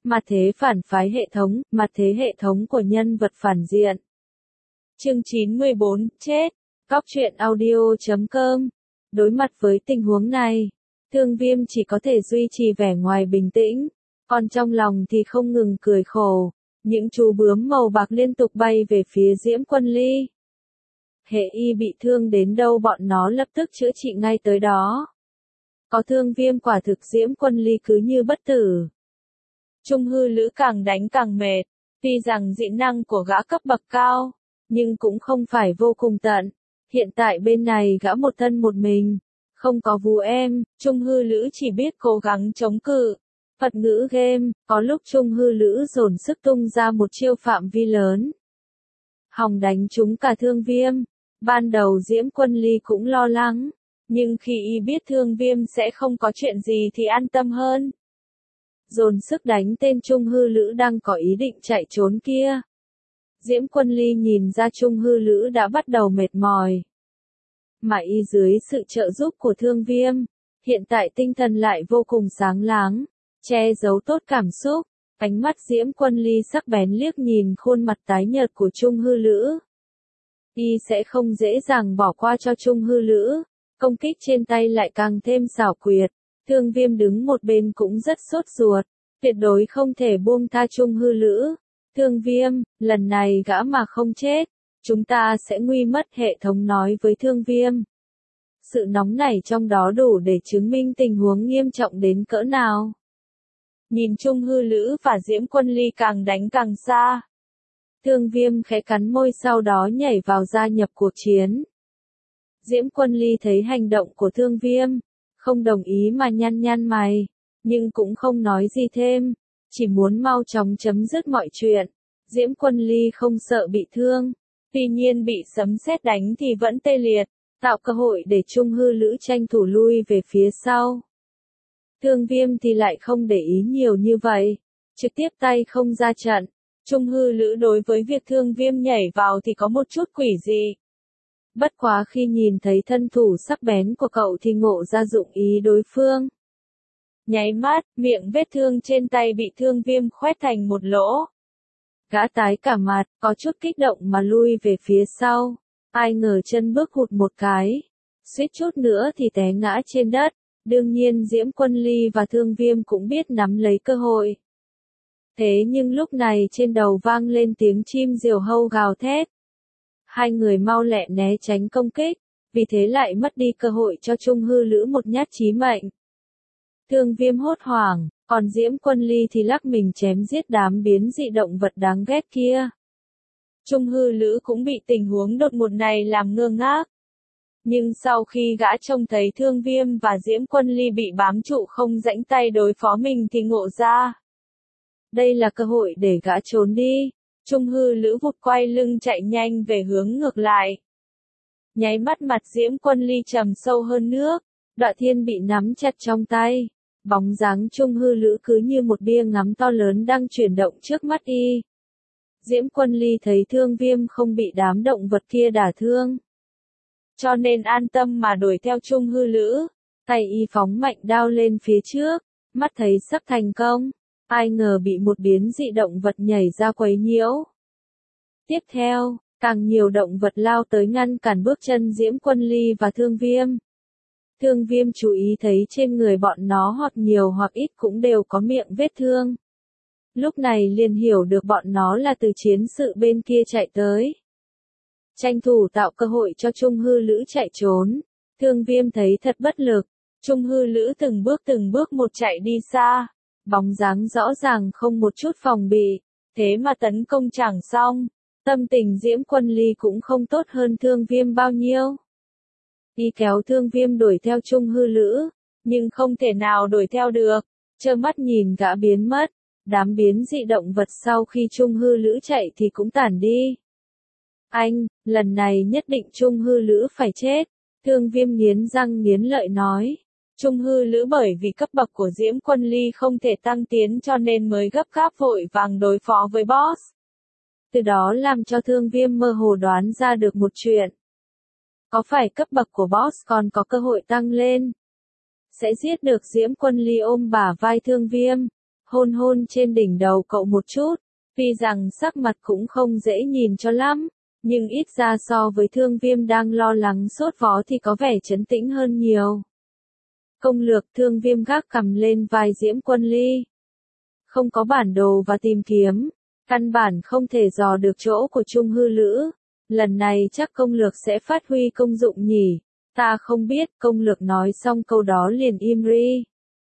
Mặt thế phản phái hệ thống, mặt thế hệ thống của nhân vật phản diện. Chương 94, chết. Cóc truyện audio.com. Đối mặt với tình huống này, Thương Viêm chỉ có thể duy trì vẻ ngoài bình tĩnh, còn trong lòng thì không ngừng cười khổ. Những chú bướm màu bạc liên tục bay về phía Diễm Quân Ly. Hệ y bị thương đến đâu bọn nó lập tức chữa trị ngay tới đó. Có Thương Viêm quả thực Diễm Quân Ly cứ như bất tử. Trung hư lữ càng đánh càng mệt, tuy rằng dị năng của gã cấp bậc cao, nhưng cũng không phải vô cùng tận. Hiện tại bên này gã một thân một mình, không có vú em, Trung hư lữ chỉ biết cố gắng chống cự. Phật ngữ game, có lúc Trung hư lữ dồn sức tung ra một chiêu phạm vi lớn. Hòng đánh trúng cả Thương Viêm. Ban đầu Diễm Quân Ly cũng lo lắng, nhưng khi y biết Thương Viêm sẽ không có chuyện gì thì an tâm hơn. Dồn sức đánh tên Trung hư lữ đang có ý định chạy trốn kia. Diễm Quân Ly nhìn ra Trung hư lữ đã bắt đầu mệt mỏi. Mà y dưới sự trợ giúp của Thương Viêm, hiện tại tinh thần lại vô cùng sáng láng, che giấu tốt cảm xúc. Ánh mắt Diễm Quân Ly sắc bén liếc nhìn khuôn mặt tái nhợt của Trung hư lữ. Y sẽ không dễ dàng bỏ qua cho Trung hư lữ, công kích trên tay lại càng thêm xảo quyệt. Thương Viêm đứng một bên cũng rất sốt ruột, tuyệt đối không thể buông tha Trung hư lữ. Thương Viêm, lần này gã mà không chết, chúng ta sẽ nguy mất, hệ thống nói với Thương Viêm. Sự nóng nảy trong đó đủ để chứng minh tình huống nghiêm trọng đến cỡ nào. Nhìn Trung hư lữ và Diễm Quân Ly càng đánh càng xa. Thương Viêm khẽ cắn môi sau đó nhảy vào gia nhập cuộc chiến. Diễm Quân Ly thấy hành động của Thương Viêm, không đồng ý mà nhăn nhăn mày, nhưng cũng không nói gì thêm, chỉ muốn mau chóng chấm dứt mọi chuyện. Diễm Quân Ly không sợ bị thương, tuy nhiên bị sấm sét đánh thì vẫn tê liệt, tạo cơ hội để Trung hư lữ tranh thủ lui về phía sau. Thương Viêm thì lại không để ý nhiều như vậy, trực tiếp tay không ra trận. Trung hư lữ đối với việc Thương Viêm nhảy vào thì có một chút quỷ dị. Bất quá khi nhìn thấy thân thủ sắc bén của cậu thì ngộ ra dụng ý đối phương. Nháy mắt, miệng vết thương trên tay bị Thương Viêm khoét thành một lỗ. Gã tái cả mặt, có chút kích động mà lui về phía sau. Ai ngờ chân bước hụt một cái, suýt chút nữa thì té ngã trên đất. Đương nhiên Diễm Quân Ly và Thương Viêm cũng biết nắm lấy cơ hội. Thế nhưng lúc này trên đầu vang lên tiếng chim diều hâu gào thét. Hai người mau lẹ né tránh công kích, vì thế lại mất đi cơ hội cho Trung hư lữ một nhát chí mệnh. Thương Viêm hốt hoảng, còn Diễm Quân Ly thì lắc mình chém giết đám biến dị động vật đáng ghét kia. Trung hư lữ cũng bị tình huống đột ngột này làm ngơ ngác. Nhưng sau khi gã trông thấy Thương Viêm và Diễm Quân Ly bị bám trụ không rãnh tay đối phó mình thì ngộ ra. Đây là cơ hội để gã trốn đi. Trung hư lữ vụt quay lưng chạy nhanh về hướng ngược lại. Nháy mắt mặt Diễm Quân Ly trầm sâu hơn nước, Đoạ Thiên bị nắm chặt trong tay. Bóng dáng Trung hư lữ cứ như một bia ngắm to lớn đang chuyển động trước mắt y. Diễm Quân Ly thấy Thương Viêm không bị đám động vật kia đả thương, cho nên an tâm mà đuổi theo Trung hư lữ. Tay y phóng mạnh đao lên phía trước, mắt thấy sắp thành công. Ai ngờ bị một biến dị động vật nhảy ra quấy nhiễu. Tiếp theo, càng nhiều động vật lao tới ngăn cản bước chân Diễm Quân Ly và Thương Viêm. Thương Viêm chú ý thấy trên người bọn nó hoặc nhiều hoặc ít cũng đều có miệng vết thương. Lúc này liền hiểu được bọn nó là từ chiến sự bên kia chạy tới. Tranh thủ tạo cơ hội cho Trung hư lữ chạy trốn. Thương Viêm thấy thật bất lực. Trung hư lữ từng bước một chạy đi xa. Bóng dáng rõ ràng không một chút phòng bị, thế mà tấn công chẳng xong. Tâm tình Diễm Quân Ly cũng không tốt hơn Thương Viêm bao nhiêu. Y kéo Thương Viêm đuổi theo Trung hư lữ, nhưng không thể nào đuổi theo được, trơ mắt nhìn gã biến mất. Đám biến dị động vật sau khi Trung hư lữ chạy thì cũng tản đi. Anh, lần này nhất định Trung hư lữ phải chết. Thương Viêm nghiến răng nghiến lợi nói. Trung hư lữ bởi vì cấp bậc của Diễm Quân Ly không thể tăng tiến cho nên mới gấp gáp vội vàng đối phó với boss. Từ đó làm cho Thương Viêm mơ hồ đoán ra được một chuyện. Có phải cấp bậc của boss còn có cơ hội tăng lên? Sẽ giết được Diễm Quân Ly ôm bả vai Thương Viêm. hôn hôn trên đỉnh đầu cậu một chút, tuy rằng sắc mặt cũng không dễ nhìn cho lắm, nhưng ít ra so với Thương Viêm đang lo lắng sốt vó thì có vẻ trấn tĩnh hơn nhiều. Công lược Thương Viêm gác cằm lên vai Diễm Quân Ly. Không có bản đồ và tìm kiếm, căn bản không thể dò được chỗ của Trung Hư Lữ. Lần này chắc công lược sẽ phát huy công dụng nhỉ, ta không biết. Công lược nói xong câu đó liền im ri.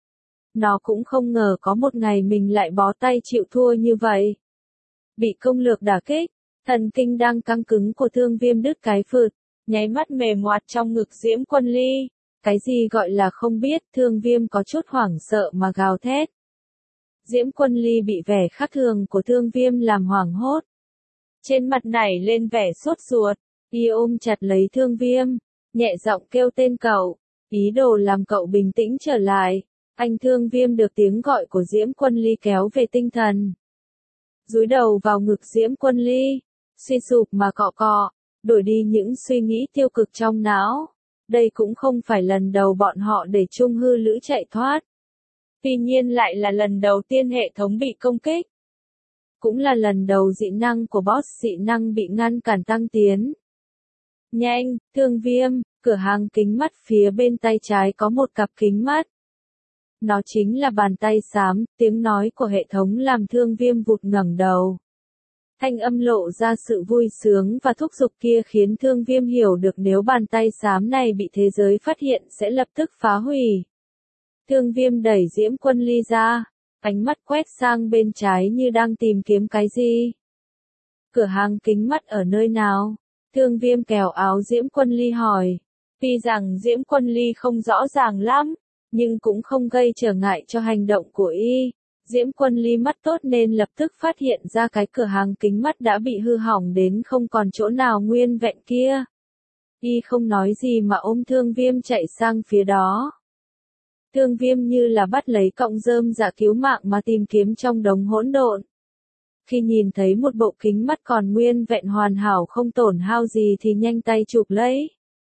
Nó cũng không ngờ có một ngày mình lại bó tay chịu thua như vậy. Bị công lược đả kích, thần kinh đang căng cứng của Thương Viêm đứt cái phượt, nháy mắt mềm ngoặt trong ngực Diễm Quân Ly. Cái gì gọi là không biết, Thương Viêm có chút hoảng sợ mà gào thét. Diễm Quân Ly bị vẻ khác thường của Thương Viêm làm hoảng hốt. Trên mặt nảy lên vẻ sốt ruột, y ôm chặt lấy Thương Viêm, nhẹ giọng kêu tên cậu, ý đồ làm cậu bình tĩnh trở lại. Anh Thương Viêm được tiếng gọi của Diễm Quân Ly kéo về tinh thần. Dúi đầu vào ngực Diễm Quân Ly, suy sụp mà cọ cọ, đuổi đi những suy nghĩ tiêu cực trong não. Đây cũng không phải lần đầu bọn họ để Trung Hư Lữ chạy thoát. Tuy nhiên lại là lần đầu tiên hệ thống bị công kích. Cũng là lần đầu dị năng của boss dị năng bị ngăn cản tăng tiến. Nhanh, Thương Viêm, cửa hàng kính mắt phía bên tay trái có một cặp kính mắt. Nó chính là bàn tay xám, tiếng nói của hệ thống làm Thương Viêm vụt ngẩng đầu. Thanh âm lộ ra sự vui sướng và thúc giục kia khiến Thương Viêm hiểu được nếu bàn tay xám này bị thế giới phát hiện sẽ lập tức phá hủy. Thương Viêm đẩy Diễm Quân Ly ra, ánh mắt quét sang bên trái như đang tìm kiếm cái gì. Cửa hàng kính mắt ở nơi nào? Thương Viêm kéo áo Diễm Quân Ly hỏi. Tuy rằng Diễm Quân Ly không rõ ràng lắm, nhưng cũng không gây trở ngại cho hành động của y. Diễm Quân Ly mắt tốt nên lập tức phát hiện ra cái cửa hàng kính mắt đã bị hư hỏng đến không còn chỗ nào nguyên vẹn kia. Y không nói gì mà ôm Thương Viêm chạy sang phía đó. Thương Viêm như là bắt lấy cọng rơm dạ cứu mạng mà tìm kiếm trong đống hỗn độn. Khi nhìn thấy một bộ kính mắt còn nguyên vẹn hoàn hảo không tổn hao gì thì nhanh tay chụp lấy.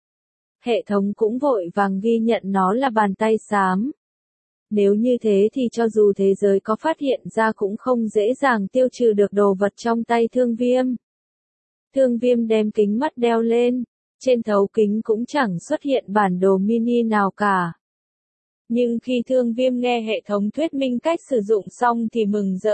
Hệ thống cũng vội vàng ghi nhận nó là bàn tay xám. Nếu như thế thì cho dù thế giới có phát hiện ra cũng không dễ dàng tiêu trừ được đồ vật trong tay Thương Viêm. Thương Viêm đem kính mắt đeo lên, trên thấu kính cũng chẳng xuất hiện bản đồ mini nào cả. Nhưng khi Thương Viêm nghe hệ thống thuyết minh cách sử dụng xong thì mừng rỡ.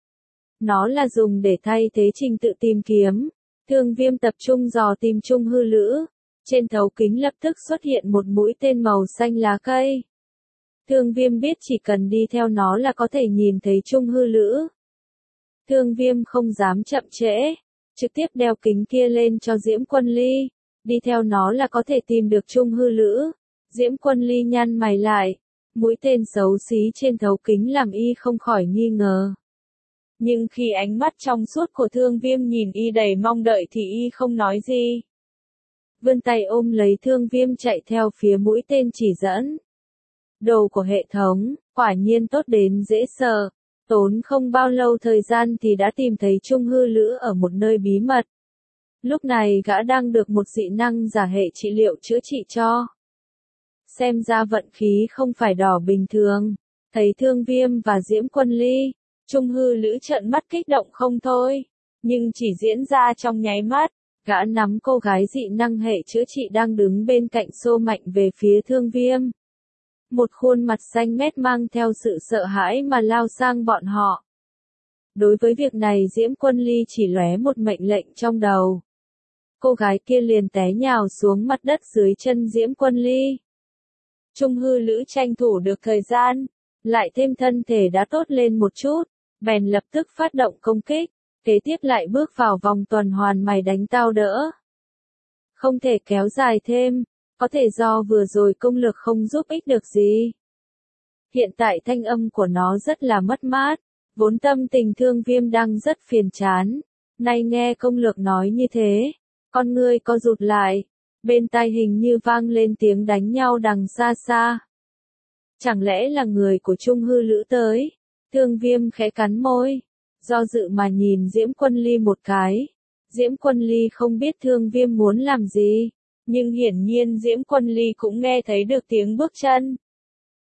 Nó là dùng để thay thế trình tự tìm kiếm. Thương Viêm tập trung dò tìm Trung Hư Lữ. Trên thấu kính lập tức xuất hiện một mũi tên màu xanh lá cây. Thương Viêm biết chỉ cần đi theo nó là có thể nhìn thấy Trung Hư Lữ. Thương Viêm không dám chậm trễ, trực tiếp đeo kính kia lên cho Diễm Quân Ly. Đi theo nó là có thể tìm được Trung Hư Lữ. Diễm Quân Ly nhăn mày lại, mũi tên xấu xí trên thấu kính làm y không khỏi nghi ngờ. Nhưng khi ánh mắt trong suốt của Thương Viêm nhìn y đầy mong đợi thì y không nói gì. Vươn tay ôm lấy Thương Viêm chạy theo phía mũi tên chỉ dẫn. Đồ của hệ thống, quả nhiên tốt đến dễ sợ. Tốn không bao lâu thời gian thì đã tìm thấy Trung Hư Lữ ở một nơi bí mật. Lúc này gã đang được một dị năng giả hệ trị liệu chữa trị cho. Xem ra vận khí không phải đỏ bình thường. Thấy Thương Viêm và Diễm Quân Ly, Trung Hư Lữ trợn mắt kích động không thôi. Nhưng chỉ diễn ra trong nháy mắt, gã nắm cô gái dị năng hệ chữa trị đang đứng bên cạnh xô mạnh về phía Thương Viêm. Một khuôn mặt xanh mét mang theo sự sợ hãi mà lao sang bọn họ. Đối với việc này Diễm Quân Ly chỉ lóe một mệnh lệnh trong đầu. Cô gái kia liền té nhào xuống mặt đất dưới chân Diễm Quân Ly. Trung Hư Lữ tranh thủ được thời gian, lại thêm thân thể đã tốt lên một chút, bèn lập tức phát động công kích, kế tiếp lại bước vào vòng tuần hoàn mày đánh tao đỡ. Không thể kéo dài thêm, có thể do vừa rồi công lực không giúp ích được gì. Hiện tại thanh âm của nó rất là mất mát, vốn tâm tình Thương Viêm đang rất phiền chán, nay nghe công lực nói như thế, con ngươi co rụt lại, bên tai hình như vang lên tiếng đánh nhau đằng xa xa. Chẳng lẽ là người của Trung Hư Lữ tới? Thương Viêm khẽ cắn môi, do dự mà nhìn Diễm Quân Ly một cái. Diễm Quân Ly không biết Thương Viêm muốn làm gì, nhưng hiển nhiên Diễm Quân Ly cũng nghe thấy được tiếng bước chân.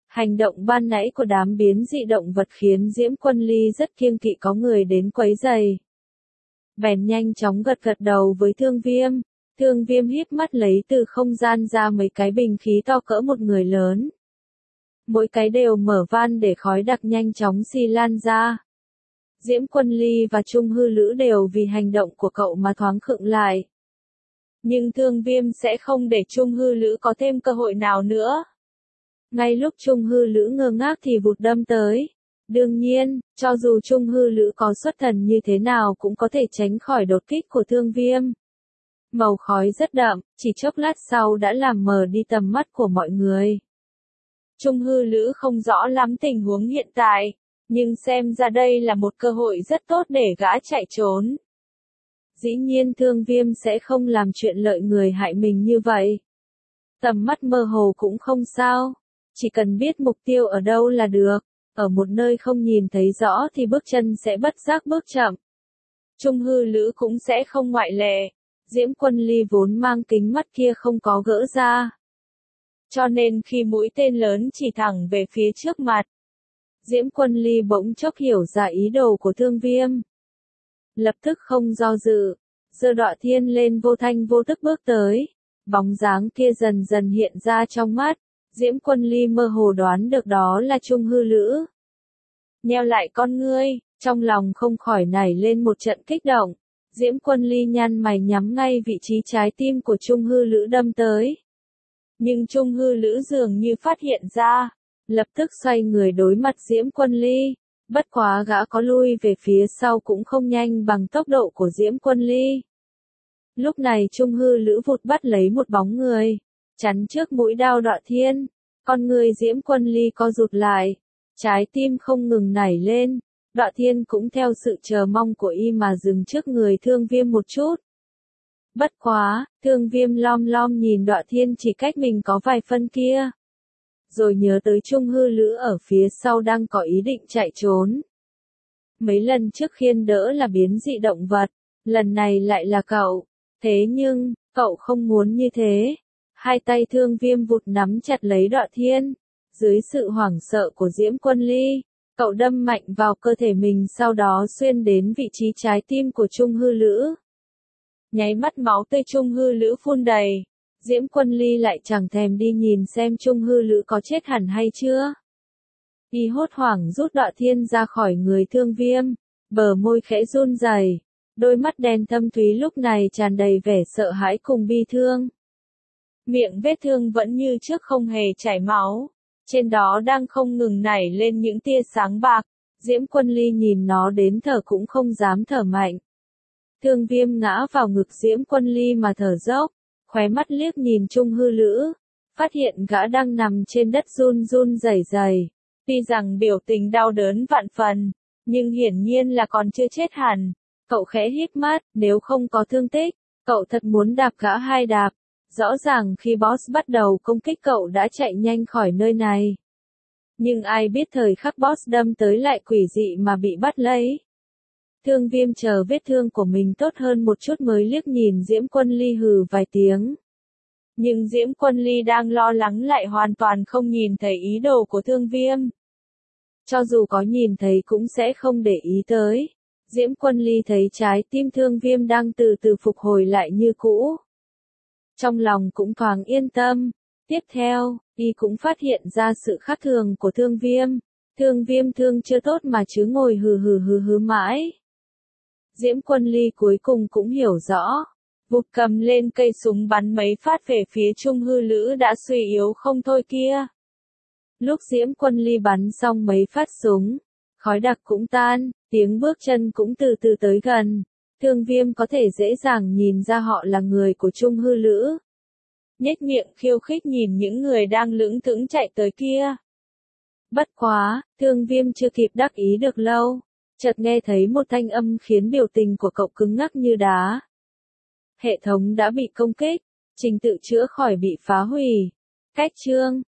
Hành động ban nãy của đám biến dị động vật khiến Diễm Quân Ly rất kiêng kỵ có người đến quấy rầy. Bèn nhanh chóng gật gật đầu với Thương Viêm. Thương Viêm híp mắt lấy từ không gian ra mấy cái bình khí to cỡ một người lớn. Mỗi cái đều mở van để khói đặc nhanh chóng xì lan ra. Diễm Quân Ly và Trung Hư Lữ đều vì hành động của cậu mà thoáng khựng lại. Nhưng Thương Viêm sẽ không để Trung Hư Lữ có thêm cơ hội nào nữa. Ngay lúc Trung Hư Lữ ngơ ngác thì vụt đâm tới. Đương nhiên, cho dù Trung Hư Lữ có xuất thần như thế nào cũng có thể tránh khỏi đột kích của Thương Viêm. Màu khói rất đậm, chỉ chốc lát sau đã làm mờ đi tầm mắt của mọi người. Trung Hư Lữ không rõ lắm tình huống hiện tại, nhưng xem ra đây là một cơ hội rất tốt để gã chạy trốn. Dĩ nhiên Thương Viêm sẽ không làm chuyện lợi người hại mình như vậy. Tầm mắt mơ hồ cũng không sao, chỉ cần biết mục tiêu ở đâu là được, ở một nơi không nhìn thấy rõ thì bước chân sẽ bất giác bước chậm. Trung Hư Lữ cũng sẽ không ngoại lệ, Diễm Quân Ly vốn mang kính mắt kia không có gỡ ra. Cho nên khi mũi tên lớn chỉ thẳng về phía trước mặt, Diễm Quân Ly bỗng chốc hiểu ra ý đồ của Thương Viêm. Lập tức không do dự, giơ Đọa Thiên lên vô thanh vô tức bước tới. Bóng dáng kia dần dần hiện ra trong mắt, Diễm Quân Ly mơ hồ đoán được đó là Trung Hư Lữ. Nheo lại con ngươi, trong lòng không khỏi nảy lên một trận kích động. Diễm Quân Ly nhăn mày nhắm ngay vị trí trái tim của Trung Hư Lữ đâm tới. Nhưng Trung Hư Lữ dường như phát hiện ra, lập tức xoay người đối mặt Diễm Quân Ly. Bất quá gã có lui về phía sau cũng không nhanh bằng tốc độ của Diễm Quân Ly. Lúc này Trung Hư Lữ vụt bắt lấy một bóng người, chắn trước mũi đao Đọa Thiên. Con người Diễm Quân Ly co rụt lại, trái tim không ngừng nảy lên. Đọa Thiên cũng theo sự chờ mong của y mà dừng trước người Thương Viêm một chút. Bất quá, Thương Viêm lom lom nhìn Đọa Thiên chỉ cách mình có vài phân kia. Rồi nhớ tới Trung Hư Lữ ở phía sau đang có ý định chạy trốn. Mấy lần trước khiên đỡ là biến dị động vật, lần này lại là cậu. Thế nhưng, cậu không muốn như thế. Hai tay Thương Viêm vụt nắm chặt lấy Đọa Thiên. Dưới sự hoảng sợ của Diễm Quân Ly, cậu đâm mạnh vào cơ thể mình sau đó xuyên đến vị trí trái tim của Trung Hư Lữ. Nháy mắt máu tươi Trung Hư Lữ phun đầy. Diễm Quân Ly lại chẳng thèm đi nhìn xem Trung Hư Lữ có chết hẳn hay chưa. Y hốt hoảng rút Đọa Thiên ra khỏi người Thương Viêm, bờ môi khẽ run rẩy, đôi mắt đen thâm thúy lúc này tràn đầy vẻ sợ hãi cùng bi thương. Miệng vết thương vẫn như trước không hề chảy máu, trên đó đang không ngừng nảy lên những tia sáng bạc. Diễm Quân Ly nhìn nó đến thở cũng không dám thở mạnh. Thương Viêm ngã vào ngực Diễm Quân Ly mà thở dốc, khóe mắt liếc nhìn Trung Hư Lữ, phát hiện gã đang nằm trên đất run run rẩy rẩy. Tuy rằng biểu tình đau đớn vạn phần, nhưng hiển nhiên là còn chưa chết hẳn. Cậu khẽ híp mắt, nếu không có thương tích, cậu thật muốn đạp gã hai đạp. Rõ ràng khi boss bắt đầu công kích cậu đã chạy nhanh khỏi nơi này. Nhưng ai biết thời khắc boss đâm tới lại quỷ dị mà bị bắt lấy. Thương Viêm chờ vết thương của mình tốt hơn một chút mới liếc nhìn Diễm Quân Ly hừ vài tiếng. Nhưng Diễm Quân Ly đang lo lắng lại hoàn toàn không nhìn thấy ý đồ của Thương Viêm. Cho dù có nhìn thấy cũng sẽ không để ý tới. Diễm Quân Ly thấy trái tim Thương Viêm đang từ từ phục hồi lại như cũ. Trong lòng cũng thoáng yên tâm. Tiếp theo, y cũng phát hiện ra sự khác thường của Thương Viêm. Thương Viêm thương chưa tốt mà chứ ngồi hừ mãi. Diễm Quân Ly cuối cùng cũng hiểu rõ. Vụt cầm lên cây súng bắn mấy phát về phía Trung Hư Lữ đã suy yếu không thôi kia. Lúc Diễm Quân Ly bắn xong mấy phát súng, khói đặc cũng tan, tiếng bước chân cũng từ từ tới gần. Thương Viêm có thể dễ dàng nhìn ra họ là người của Trung Hư Lữ. Nhếch miệng khiêu khích nhìn những người đang lững thững chạy tới kia. Bất quá, Thương Viêm chưa kịp đắc ý được lâu, chợt nghe thấy một thanh âm khiến biểu tình của cậu cứng ngắc như đá. Hệ thống đã bị công kích, trình tự chữa khỏi bị phá hủy. Cách chương